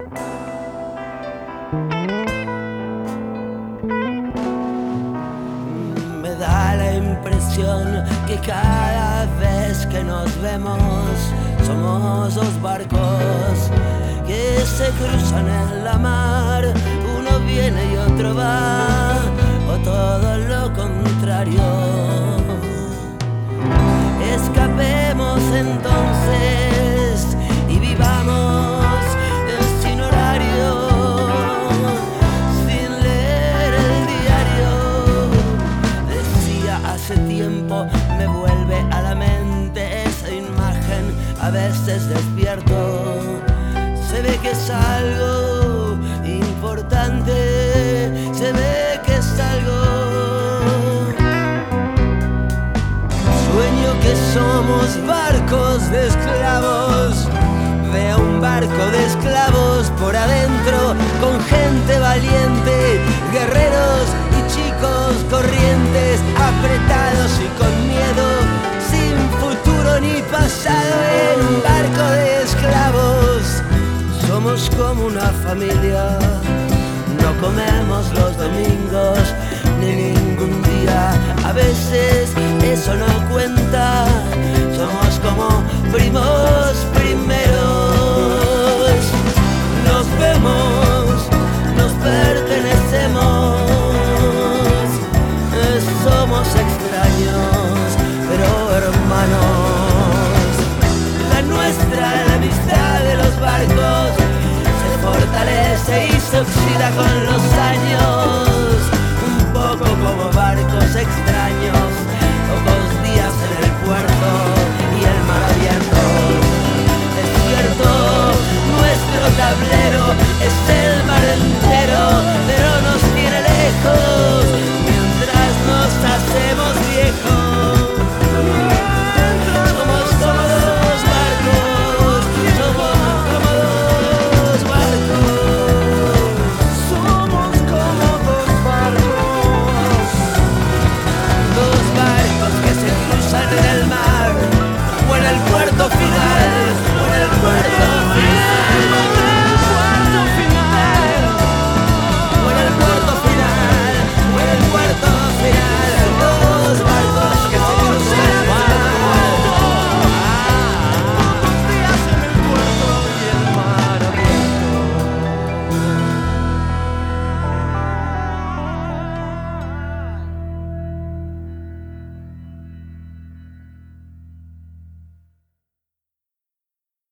Me da la impresión que cada vez que nos vemos somos dos barcos que se cruzan en la mar. Uno viene y otro va, o todo lo contrario. Escapemos entonces y vivamos sin horario, sin leer el diario. Decía hace tiempo, me vuelve a la mente esa imagen, a veces despierto. Se ve que es algo importante, se ve que es algo. Sueño que somos barcos de esclavos. Veo un barco de esclavos por adentro, con gente valiente, guerreros y chicos corrientes, apretados y con miedo, sin futuro ni pasado, en un barco de esclavos. Somos como una familia, no comemos los domingos ni ningún día. A veces eso no cuenta, somos como primos primeros. Nos vemos, nos pertenecemos, somos extraños pero hermanos. La nuestra, la amistad de los barcos, se fortalece y se oxida con los años, un poco como barcos extraños, pocos días en el puerto y el mar abierto. Es cierto, nuestro tablero es el mar entero.